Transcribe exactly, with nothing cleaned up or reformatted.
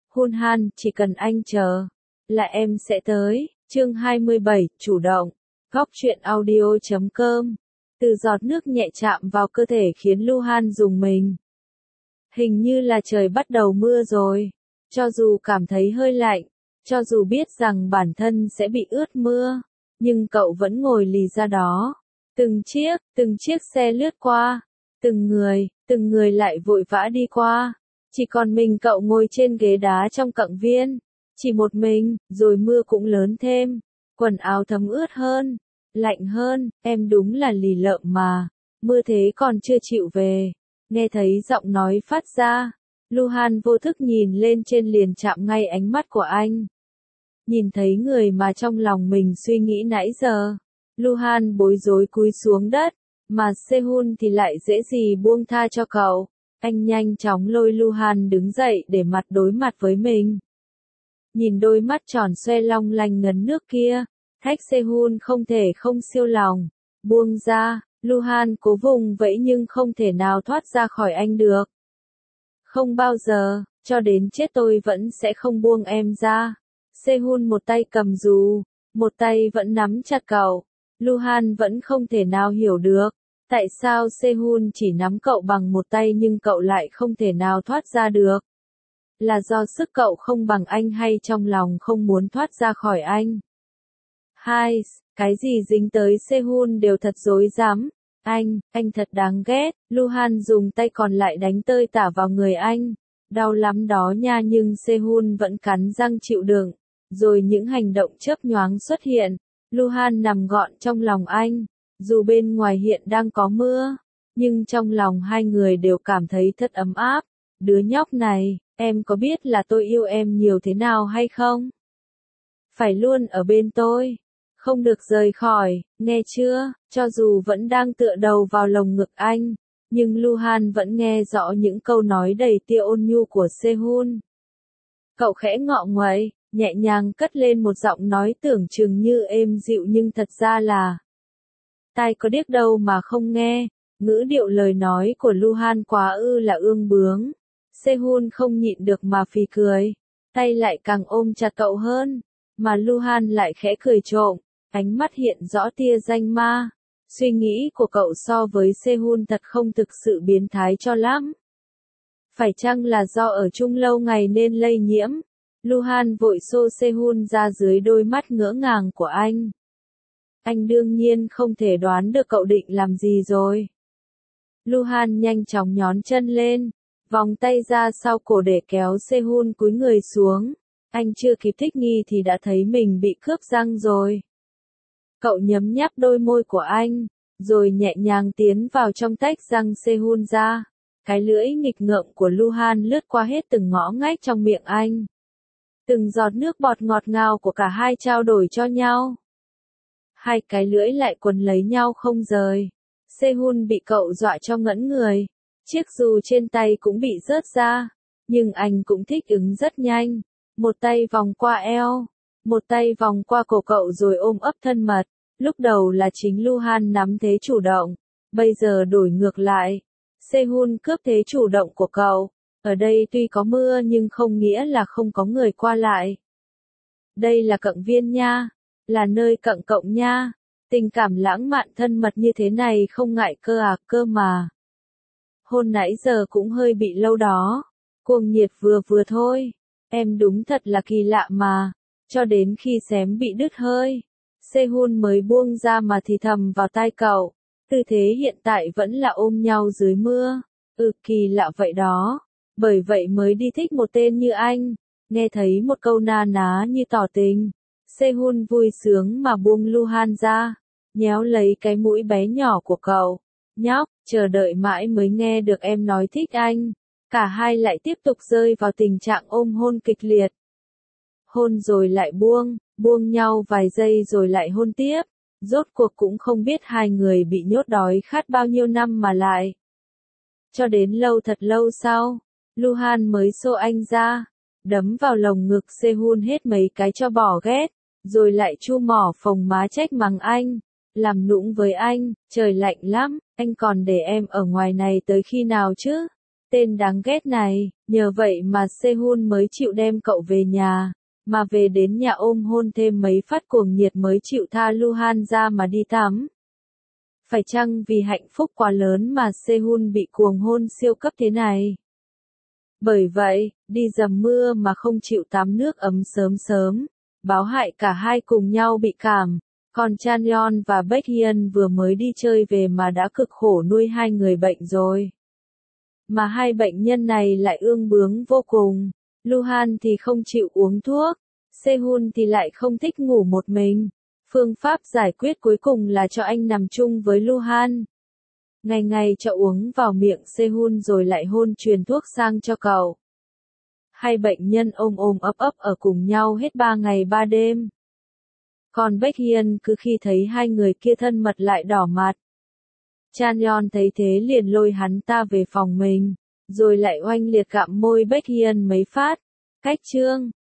Hun Han, chỉ cần anh chờ, là em sẽ tới. Chương hai mươi bảy, chủ động. Góc truyện audio chấm com. Từ giọt nước nhẹ chạm vào cơ thể khiến Lu Han rùng mình. Hình như là trời bắt đầu mưa rồi. Cho dù cảm thấy hơi lạnh, cho dù biết rằng bản thân sẽ bị ướt mưa, nhưng cậu vẫn ngồi lì ra đó. Từng chiếc, từng chiếc xe lướt qua, từng người, từng người lại vội vã đi qua. Chỉ còn mình cậu ngồi trên ghế đá trong cặng viên. Chỉ một mình, rồi mưa cũng lớn thêm. Quần áo thấm ướt hơn, lạnh hơn, em đúng là lì lợm mà. Mưa thế còn chưa chịu về. Nghe thấy giọng nói phát ra, Lu Han vô thức nhìn lên trên liền chạm ngay ánh mắt của anh. Nhìn thấy người mà trong lòng mình suy nghĩ nãy giờ, Lu Han bối rối cúi xuống đất, mà Sehun thì lại dễ gì buông tha cho cậu. Anh nhanh chóng lôi Lu Han đứng dậy để mặt đối mặt với mình. Nhìn đôi mắt tròn xoe long lanh ngấn nước kia, Thách Sehun không thể không siêu lòng. Buông ra, Lu Han cố vùng vẫy nhưng không thể nào thoát ra khỏi anh được. Không bao giờ, cho đến chết tôi vẫn sẽ không buông em ra. Sehun một tay cầm dù, một tay vẫn nắm chặt cậu. Lu Han vẫn không thể nào hiểu được, tại sao Sehun chỉ nắm cậu bằng một tay nhưng cậu lại không thể nào thoát ra được. Là do sức cậu không bằng anh hay trong lòng không muốn thoát ra khỏi anh? Hai, cái gì dính tới Sehun đều thật dối rắm. Anh, anh thật đáng ghét. Lu Han dùng tay còn lại đánh tơi tả vào người anh. Đau lắm đó nha, nhưng Sehun vẫn cắn răng chịu đựng. Rồi những hành động chớp nhoáng xuất hiện. Lu Han nằm gọn trong lòng anh. Dù bên ngoài hiện đang có mưa, nhưng trong lòng hai người đều cảm thấy thật ấm áp. Đứa nhóc này, em có biết là tôi yêu em nhiều thế nào hay không? Phải luôn ở bên tôi, không được rời khỏi, nghe chưa? Cho dù vẫn đang tựa đầu vào lồng ngực anh, nhưng Lu Han vẫn nghe rõ những câu nói đầy tia ôn nhu của Sehun. Cậu khẽ ngọ nguậy, nhẹ nhàng cất lên một giọng nói tưởng chừng như êm dịu nhưng thật ra là tai có điếc đâu mà không nghe. Ngữ điệu lời nói của Lu Han quá ư là ương bướng. Sehun không nhịn được mà phì cười, tay lại càng ôm chặt cậu hơn, mà Lu Han lại khẽ cười trộm, ánh mắt hiện rõ tia danh ma. Suy nghĩ của cậu so với Sehun thật không thực sự biến thái cho lắm. Phải chăng là do ở chung lâu ngày nên lây nhiễm? Lu Han vội xô Sehun ra dưới đôi mắt ngỡ ngàng của anh. Anh đương nhiên không thể đoán được cậu định làm gì rồi. Lu Han nhanh chóng nhón chân lên, vòng tay ra sau cổ để kéo Sehun cúi người xuống. Anh chưa kịp thích nghi thì đã thấy mình bị cướp răng rồi. Cậu nhấm nháp đôi môi của anh, rồi nhẹ nhàng tiến vào trong tách răng Sehun ra. Cái lưỡi nghịch ngợm của Lu Han lướt qua hết từng ngõ ngách trong miệng anh. Từng giọt nước bọt ngọt ngào của cả hai trao đổi cho nhau. Hai cái lưỡi lại quấn lấy nhau không rời. Sehun bị cậu dọa cho ngẩn người. Chiếc dù trên tay cũng bị rớt ra. Nhưng anh cũng thích ứng rất nhanh. Một tay vòng qua eo, một tay vòng qua cổ cậu rồi ôm ấp thân mật. Lúc đầu là chính Lu Han nắm thế chủ động. Bây giờ đổi ngược lại. Sehun cướp thế chủ động của cậu. Ở đây tuy có mưa nhưng không nghĩa là không có người qua lại. Đây là cặng viên nha. Là nơi cặng cộng nha. Tình cảm lãng mạn thân mật như thế này không ngại cơ à, cơ mà. Hôn nãy giờ cũng hơi bị lâu đó. Cuồng nhiệt vừa vừa thôi. Em đúng thật là kỳ lạ mà. Cho đến khi xém bị đứt hơi, Sehun mới buông ra mà thì thầm vào tai cậu. Tư thế hiện tại vẫn là ôm nhau dưới mưa. Ừ, kỳ lạ vậy đó. Bởi vậy mới đi thích một tên như anh. Nghe thấy một câu na ná như tỏ tình, Sehun vui sướng mà buông Lu Han ra, nhéo lấy cái mũi bé nhỏ của cậu. Nhóc, chờ đợi mãi mới nghe được em nói thích anh. Cả hai lại tiếp tục rơi vào tình trạng ôm hôn kịch liệt. Hôn rồi lại buông, buông nhau vài giây rồi lại hôn tiếp. Rốt cuộc cũng không biết hai người bị nhốt đói khát bao nhiêu năm mà lại. Cho đến lâu thật lâu sau, Lu Han mới xô anh ra, đấm vào lồng ngực Sehun hết mấy cái cho bỏ ghét, rồi lại chu mỏ phồng má trách mắng anh. Làm nũng với anh, trời lạnh lắm, anh còn để em ở ngoài này tới khi nào chứ? Tên đáng ghét này, nhờ vậy mà Sehun mới chịu đem cậu về nhà, mà về đến nhà ôm hôn thêm mấy phát cuồng nhiệt mới chịu tha Luhan ra mà đi tắm. Phải chăng vì hạnh phúc quá lớn mà Sehun bị cuồng hôn siêu cấp thế này? Bởi vậy, đi dầm mưa mà không chịu tắm nước ấm sớm sớm, báo hại cả hai cùng nhau bị cảm. Còn Chanyeon và Baekhyun vừa mới đi chơi về mà đã cực khổ nuôi hai người bệnh rồi. Mà hai bệnh nhân này lại ương bướng vô cùng. Luhan thì không chịu uống thuốc, Sehun thì lại không thích ngủ một mình. Phương pháp giải quyết cuối cùng là cho anh nằm chung với Luhan. Ngày ngày cho uống vào miệng Sehun rồi lại hôn truyền thuốc sang cho cậu. Hai bệnh nhân ôm ôm ấp ấp ở cùng nhau hết ba ngày ba đêm. Còn Baekhyun cứ khi thấy hai người kia thân mật lại đỏ mặt. Chanyeon thấy thế liền lôi hắn ta về phòng mình, rồi lại oanh liệt gặm môi Baekhyun mấy phát. Cách chương